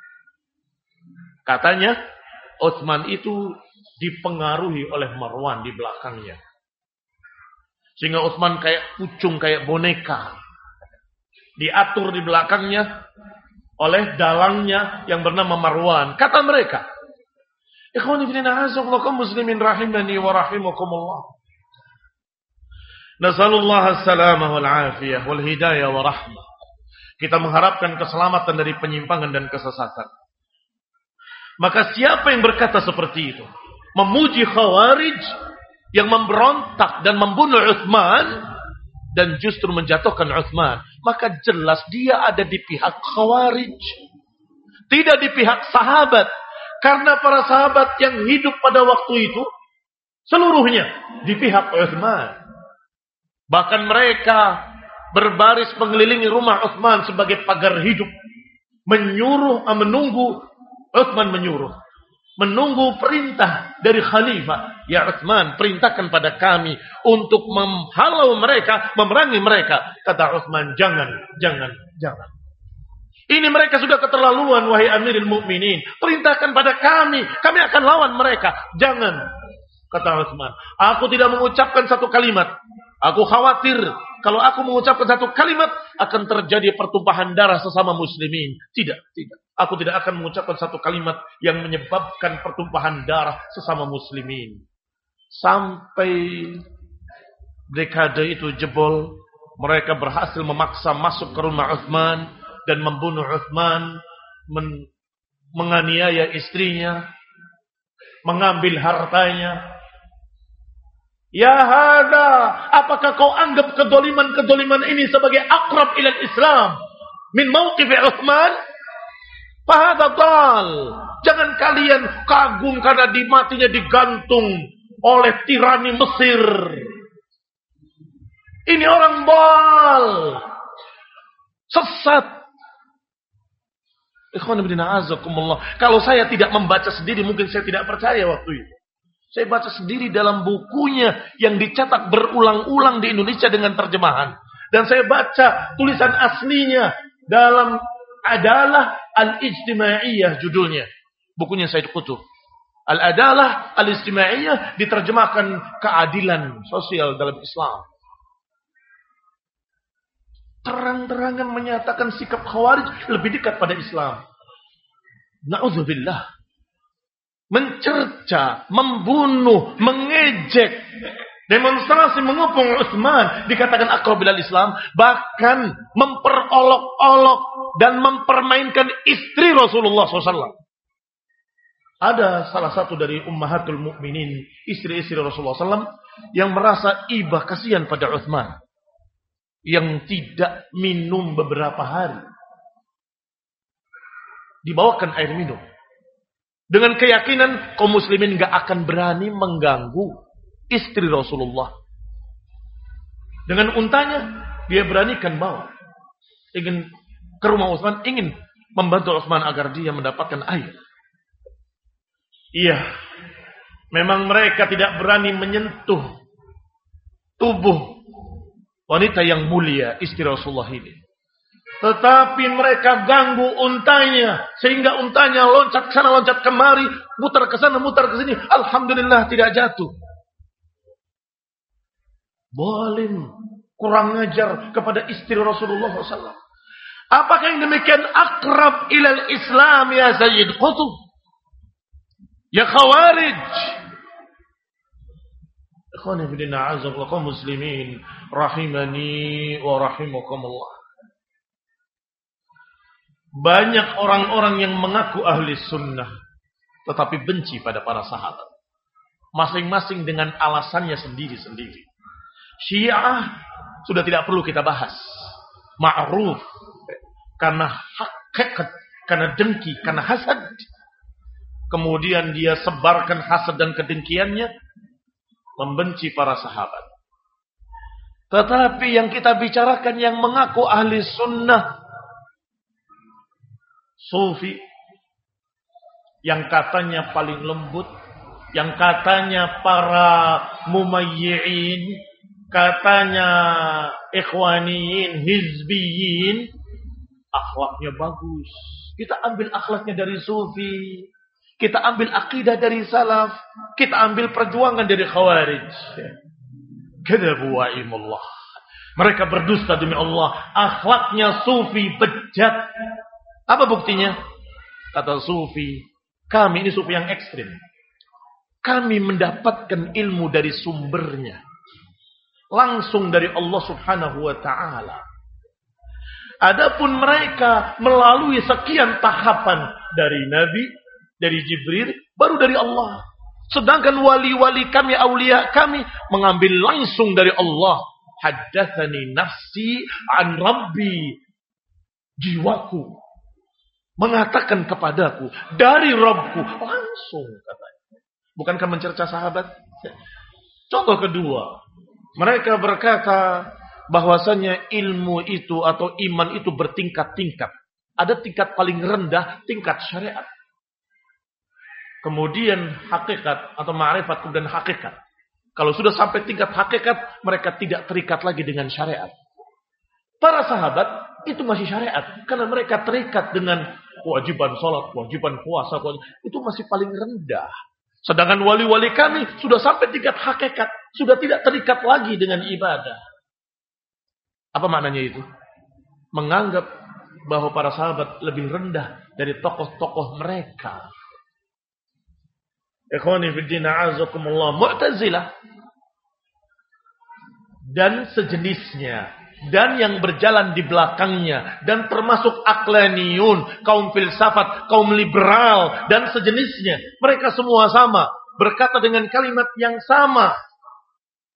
Katanya Utsman itu dipengaruhi oleh Marwan di belakangnya, sehingga Utsman kayak pucung, kayak boneka, diatur di belakangnya oleh dalangnya yang bernama Marwan. Kata mereka, ikhwani fillah, azakumullah muslimin rahimani wa rahimakumullah, nasallallahu as-salamah wal afiyah wal hidayah wa rahmah. Kita mengharapkan keselamatan dari penyimpangan dan kesesatan. Maka siapa yang berkata seperti itu, memuji Khawarij yang memberontak dan membunuh Utsman dan justru menjatuhkan Utsman, maka jelas dia ada di pihak Khawarij, tidak di pihak sahabat. Karena para sahabat yang hidup pada waktu itu seluruhnya di pihak Utsman. Bahkan mereka berbaris mengelilingi rumah Utsman sebagai pagar hidup. Menunggu Utsman menunggu perintah dari khalifah. Ya Utsman, perintahkan pada kami untuk menghalau mereka, memerangi mereka. Kata Utsman, jangan. Ini mereka sudah keterlaluan, wahai Amirul Mukminin. Perintahkan pada kami akan lawan mereka. Jangan. Kata Utsman, aku tidak mengucapkan satu kalimat. Aku khawatir kalau aku mengucapkan satu kalimat akan terjadi pertumpahan darah sesama muslimin. Tidak. Aku tidak akan mengucapkan satu kalimat yang menyebabkan pertumpahan darah sesama muslimin. Sampai dekade itu jebol, mereka berhasil memaksa masuk ke rumah Utsman dan membunuh Utsman, menganiaya istrinya, mengambil hartanya. Ya hada, apakah kau anggap kedoliman-kedoliman ini sebagai akrab ilal Islam min mauqif Utsman? Fahadha dal. Jangan kalian kagum karena matinya digantung oleh tirani Mesir. Ini orang bal, sesat. Ikhwan fillah azakumullah. Kalau saya tidak membaca sendiri, mungkin saya tidak percaya waktu itu. Saya baca sendiri dalam bukunya yang dicetak berulang-ulang di Indonesia dengan terjemahan. Dan saya baca tulisan aslinya dalam Adalah Al-Ijtimaiyah judulnya. Bukunya Said Qutb. Al-Adalah Al-Ijtimaiyah diterjemahkan keadilan sosial dalam Islam. Terang-terangan menyatakan sikap Khawarij lebih dekat pada Islam. Na'udzubillah. Mencerca, membunuh, mengejek, demonstrasi mengepung Utsman dikatakan akrab ilal Islam, bahkan memperolok-olok dan mempermainkan istri Rasulullah SAW. Ada salah satu dari ummahatul mukminin, istri-istri Rasulullah SAW, yang merasa iba kasihan pada Utsman yang tidak minum beberapa hari. Dibawakan air minum. Dengan keyakinan kaum muslimin gak akan berani mengganggu istri Rasulullah. Dengan untanya, dia beranikan bawa. Ingin ke rumah Utsman, ingin membantu Utsman agar dia mendapatkan air. Iya, memang mereka tidak berani menyentuh tubuh wanita yang mulia, istri Rasulullah ini. Tetapi mereka ganggu untanya, sehingga untanya loncat sana, loncat kemari, muter ke sana, muter ke sini. Alhamdulillah tidak jatuh. Zalim, kurang ajar kepada istri Rasulullah SAW. Apakah yang demikian akrab ilal Islam ya Sayyid Qutb? Ya Khawarij. Ikhwani fillah a'azakumullah kaum muslimin rahimani wa rahimakumullah. Banyak orang-orang yang mengaku ahli sunnah tetapi benci pada para sahabat. Masing-masing dengan alasannya sendiri-sendiri. Syiah sudah tidak perlu kita bahas. Ma'ruf karena hakikat, karena dengki, karena hasad. Kemudian dia sebarkan hasad dan kedengkiannya, membenci para sahabat. Tetapi yang kita bicarakan yang mengaku ahli sunnah, Sufi, yang katanya paling lembut, yang katanya para mumayyi'in, katanya ikhwaniyin, hizbiyin, akhlaknya bagus. Kita ambil akhlaknya dari Sufi, kita ambil akidah dari salaf, kita ambil perjuangan dari Khawarij. Kadzabu wa'imullah. Mereka berdusta demi Allah. Akhlaknya Sufi bejat. Apa buktinya? Kata Sufi, kami ini Sufi yang ekstrim. Kami mendapatkan ilmu dari sumbernya. Langsung dari Allah Subhanahu wa ta'ala. Adapun mereka melalui sekian tahapan dari Nabi, dari Jibril, baru dari Allah. Sedangkan wali-wali kami, aulia kami, mengambil langsung dari Allah. Haddatsani nafsi an Rabbi. Jiwaku mengatakan kepadaku dari Rabbku. Langsung katanya. Bukankah mencerca sahabat? Contoh kedua. Mereka berkata bahwasanya ilmu itu atau iman itu bertingkat-tingkat. Ada tingkat paling rendah, tingkat syariat. Kemudian hakikat atau ma'rifat, kemudian hakikat. Kalau sudah sampai tingkat hakikat, mereka tidak terikat lagi dengan syariat. Para sahabat itu masih syariat. Karena mereka terikat dengan kewajiban sholat, kewajiban puasa. Itu masih paling rendah. Sedangkan wali-wali kami sudah sampai tingkat hakikat. Sudah tidak terikat lagi dengan ibadah. Apa maknanya itu? Menganggap bahwa para sahabat lebih rendah dari tokoh-tokoh mereka. Ikhwani fiddin a'azakumullah, Mu'tazilah dan sejenisnya dan yang berjalan di belakangnya dan termasuk aqlaniyun, kaum filsafat, kaum liberal dan sejenisnya, mereka semua sama, berkata dengan kalimat yang sama.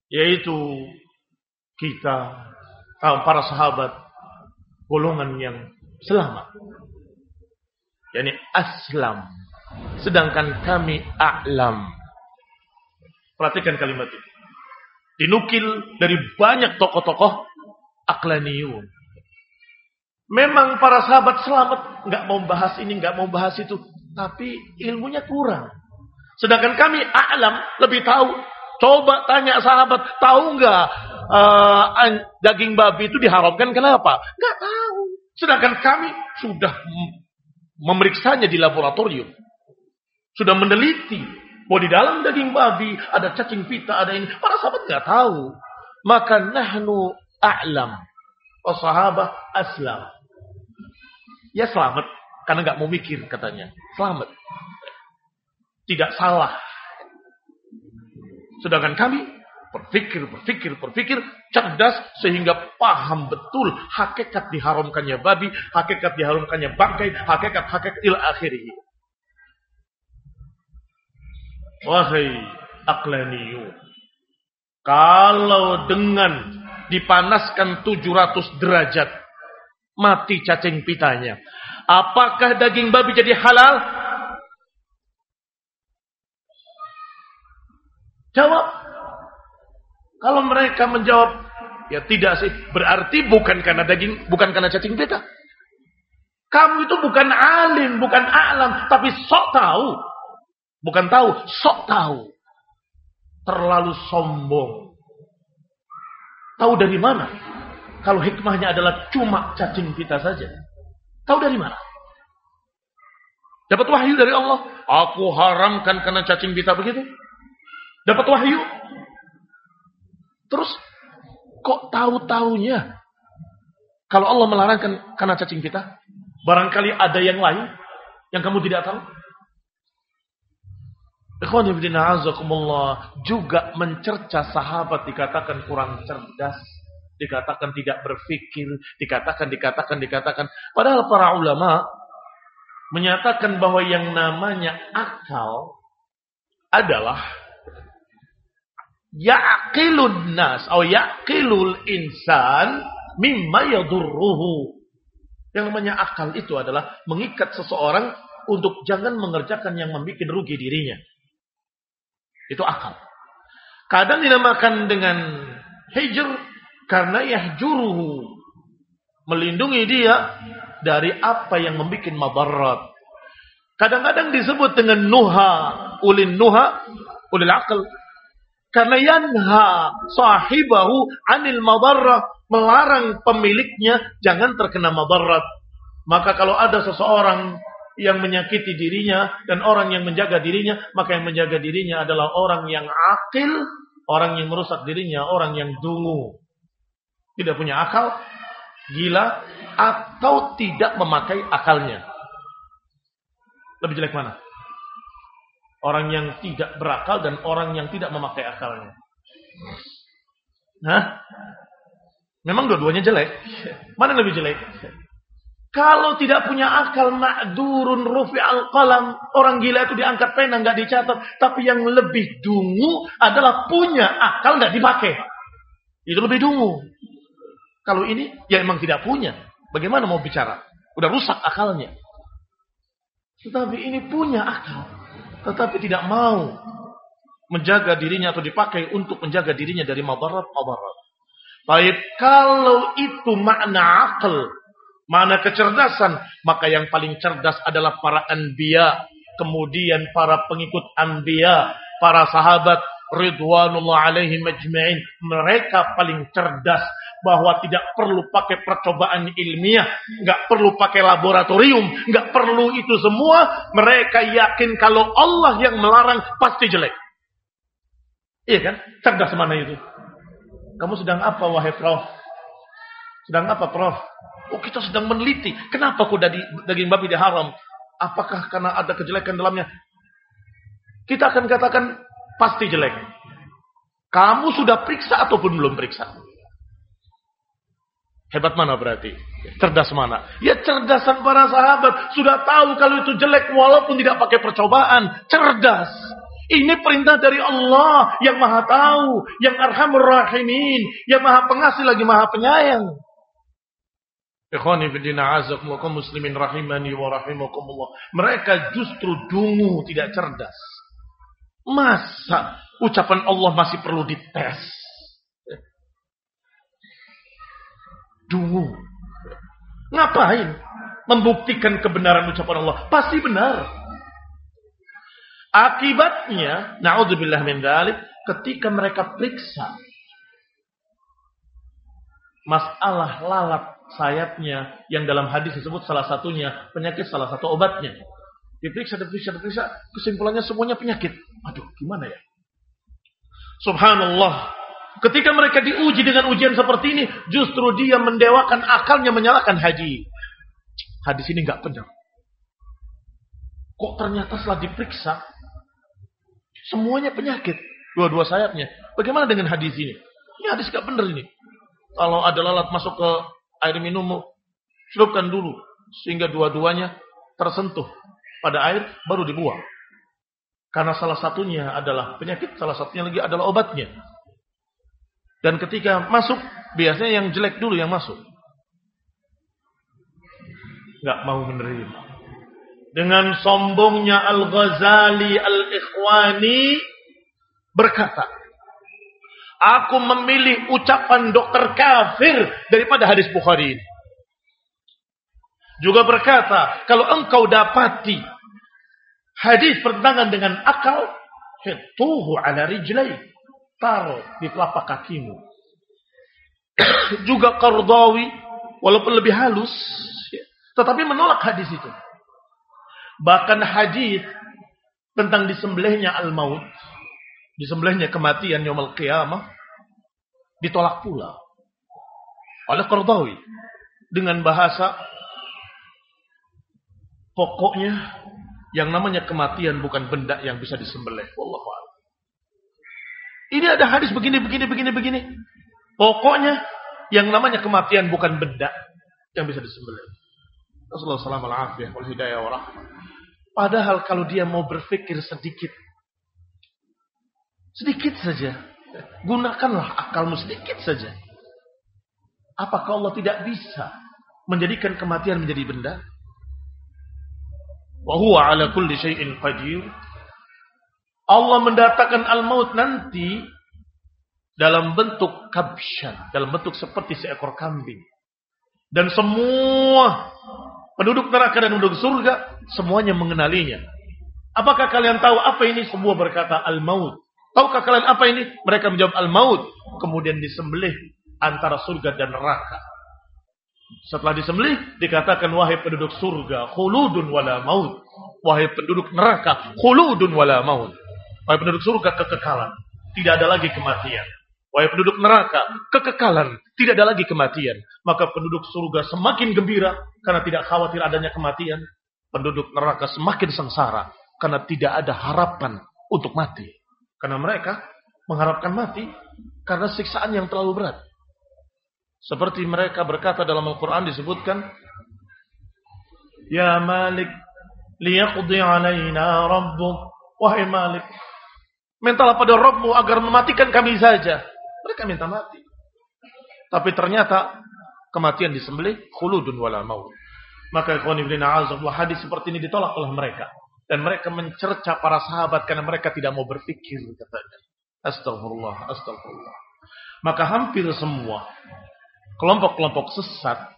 Yaitu kita, para sahabat, golongan yang selamat. Yani aslam. Sedangkan kami a'lam. Perhatikan kalimat ini. Dinukil dari banyak tokoh-tokoh aqlaniyun. Memang para sahabat selamat, nggak mau bahas ini, nggak mau bahas itu, tapi ilmunya kurang. Sedangkan kami a'lam, lebih tahu. Coba tanya sahabat, tahu nggak daging babi itu diharamkan kenapa? Nggak tahu. Sedangkan kami sudah memeriksanya di laboratorium, sudah meneliti bahwa di dalam daging babi ada cacing pita, ada ini. Para sahabat nggak tahu. Maka nahnu a'lam. Oh sahabat aslam. Ya selamat. Karena nggak mau mikir katanya. Selamat. Tidak salah. Sedangkan kami berpikir. Cerdas sehingga paham betul hakikat diharamkannya babi. Hakikat diharamkannya bangkai. Hakikat ila akhirih. Wahai aqlaniyun, kalau dengan dipanaskan 700 derajat mati cacing pitanya, apakah daging babi jadi halal? Jawab. Kalau mereka menjawab ya tidak sih, berarti bukan karena daging, bukan karena cacing pita. Kamu itu bukan alim, bukan a'lam, tapi sok tahu. Bukan tahu, sok tahu. Terlalu sombong. Tahu dari mana? Kalau hikmahnya adalah cuma cacing pita saja. Tahu dari mana? Dapat wahyu dari Allah. Aku haramkan karena cacing pita begitu. Dapat wahyu. Terus, kok tahu-taunya? Kalau Allah melarangkan karena cacing pita, barangkali ada yang lain yang kamu tidak tahu. Ikhwan fillah azakumullah, juga mencerca sahabat dikatakan kurang cerdas, dikatakan tidak berpikir, dikatakan. Padahal para ulama menyatakan bahwa yang namanya akal adalah ya'qilun nas atau ya'qilul insan mimma yadurruhu. Yang namanya akal itu adalah mengikat seseorang untuk jangan mengerjakan yang membuat rugi dirinya. Itu akal. Kadang dinamakan dengan hijr karena yahjuruhu, melindungi dia dari apa yang membuat madarat. Kadang-kadang disebut dengan nuha, ulil aql, karena yanha sahibahu anil madarrah, melarang pemiliknya jangan terkena madarat. Maka kalau ada seseorang yang menyakiti dirinya dan orang yang menjaga dirinya, maka yang menjaga dirinya adalah orang yang akil. Orang yang merusak dirinya orang yang dungu, tidak punya akal, gila, atau tidak memakai akalnya. Lebih jelek mana? Orang yang tidak berakal dan orang yang tidak memakai akalnya. Nah, memang dua-duanya jelek. Mana yang lebih jelek? Kalau tidak punya akal, ma'durun rufi'al qalam. Orang gila itu diangkat pena, nggak dicatat. Tapi yang lebih dungu adalah punya akal, nggak dipakai. Itu lebih dungu. Kalau ini, ya emang tidak punya. Bagaimana mau bicara? Udah rusak akalnya. Tetapi ini punya akal. Tetapi tidak mau menjaga dirinya atau dipakai untuk menjaga dirinya dari madarat. Baik, kalau itu makna akal, mana kecerdasan, maka yang paling cerdas adalah para anbiya, kemudian para pengikut anbiya, para sahabat ridwanullah alaihim ajma'in. Mereka paling cerdas, bahwa tidak perlu pakai percobaan ilmiah, nggak perlu pakai laboratorium, nggak perlu itu semua. Mereka yakin kalau Allah yang melarang pasti jelek. Iya kan? Cerdas mana itu? Kamu sedang apa wahai Prof? Sedang apa Prof? Oh, kita sedang meneliti. Kenapa kok daging babi diharam? Apakah karena ada kejelekan dalamnya? Kita akan katakan pasti jelek. Kamu sudah periksa ataupun belum periksa? Hebat mana berarti? Cerdas mana? Ya cerdasan para sahabat. Sudah tahu kalau itu jelek walaupun tidak pakai percobaan. Cerdas. Ini perintah dari Allah yang Maha Tahu, yang Arhamur Rahimin, yang Maha Pengasih lagi Maha Penyayang. Ikhwani fillah azakumullah kaum muslimin rahimani wa rahimakumullah. Mereka justru dungu, tidak cerdas. Masa ucapan Allah masih perlu dites? Dungu. Ngapain? Membuktikan kebenaran ucapan Allah. Pasti benar. Akibatnya, na'udzubillah min dzalik, ketika mereka periksa masalah lalat sayapnya yang dalam hadis disebut salah satunya penyakit, salah satu obatnya. Diperiksa, kesimpulannya semuanya penyakit. Aduh, gimana ya? Subhanallah. Ketika mereka diuji dengan ujian seperti ini, justru dia mendewakan akalnya, menyalahkan haji. Hadis ini enggak benar. Kok ternyata setelah diperiksa semuanya penyakit, dua-dua sayapnya. Bagaimana dengan hadis ini? Ini hadis enggak benar ini. Kalau ada lalat masuk ke air minum, celupkan dulu sehingga dua-duanya tersentuh pada air, baru dibuang. Karena salah satunya adalah penyakit, salah satunya lagi adalah obatnya. Dan ketika masuk, biasanya yang jelek dulu yang masuk. Enggak mau menerima. Dengan sombongnya Al-Ghazali Al-Ikhwani berkata, aku memilih ucapan dokter kafir daripada hadis Bukhari ini. Juga berkata, kalau engkau dapati hadis bertentangan dengan akal, hituhu ala rijlai, taruh di telapak kakimu. Juga Qardawi, walaupun lebih halus, tetapi menolak hadis itu. Bahkan hadis tentang disembelihnya al-maut, disembelihnya kematian yaumul qiyamah, ditolak pula oleh Qardawi dengan bahasa pokoknya yang namanya kematian bukan benda yang bisa disembelih. Wallahu a'lam. Ini ada hadis begini. Pokoknya yang namanya kematian bukan benda yang bisa disembelih. Rasulullah sallallahu alaihi wasallam wal hidayah wa rahmah. Padahal kalau dia mau berpikir sedikit saja, gunakanlah akalmu sedikit saja. Apakah Allah tidak bisa menjadikan kematian menjadi benda? Wa huwa ala kulli syai'in qadir. Allah mendatangkan al-maut nanti dalam bentuk kabshan, dalam bentuk seperti seekor kambing. Dan semua penduduk neraka dan penduduk surga semuanya mengenalinya. Apakah kalian tahu apa ini? Semua berkata al-maut. Tahukah kalian apa ini? Mereka menjawab al-maut. Kemudian disembelih antara surga dan neraka. Setelah disembelih dikatakan, wahai penduduk surga, khuludun wala maut. Wahai penduduk neraka, khuludun wala maut. Wahai penduduk surga, kekekalan, tidak ada lagi kematian. Wahai penduduk neraka, kekekalan, tidak ada lagi kematian. Maka penduduk surga semakin gembira karena tidak khawatir adanya kematian. Penduduk neraka semakin sengsara karena tidak ada harapan untuk mati. Karena mereka mengharapkan mati karena siksaan yang terlalu berat. Seperti mereka berkata dalam Al-Quran disebutkan, Ya Malik, liyaqdi alaina rabbuk. Wahai Malik, mintalah pada Rabbmu agar mematikan kami saja. Mereka minta mati. Tapi ternyata kematian disembelih, khuludun wala maut. Maka ikhwan ibn a'azallah, hadis seperti ini ditolak oleh mereka. Dan mereka mencerca para sahabat karena mereka tidak mau berpikir, katanya. Astagfirullah. Maka hampir semua kelompok-kelompok sesat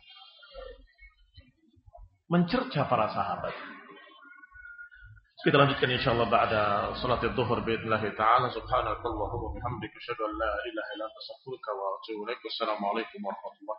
mencerca para sahabat. Kita lanjutkan insyaallah ba'da salat zuhur biidznillah taala. Subhanakallahumma wa bihamdika asyhadu an la ilaha illa anta astaghfiruka wa atubu ilaik. Wassalamu alaikum warahmatullahi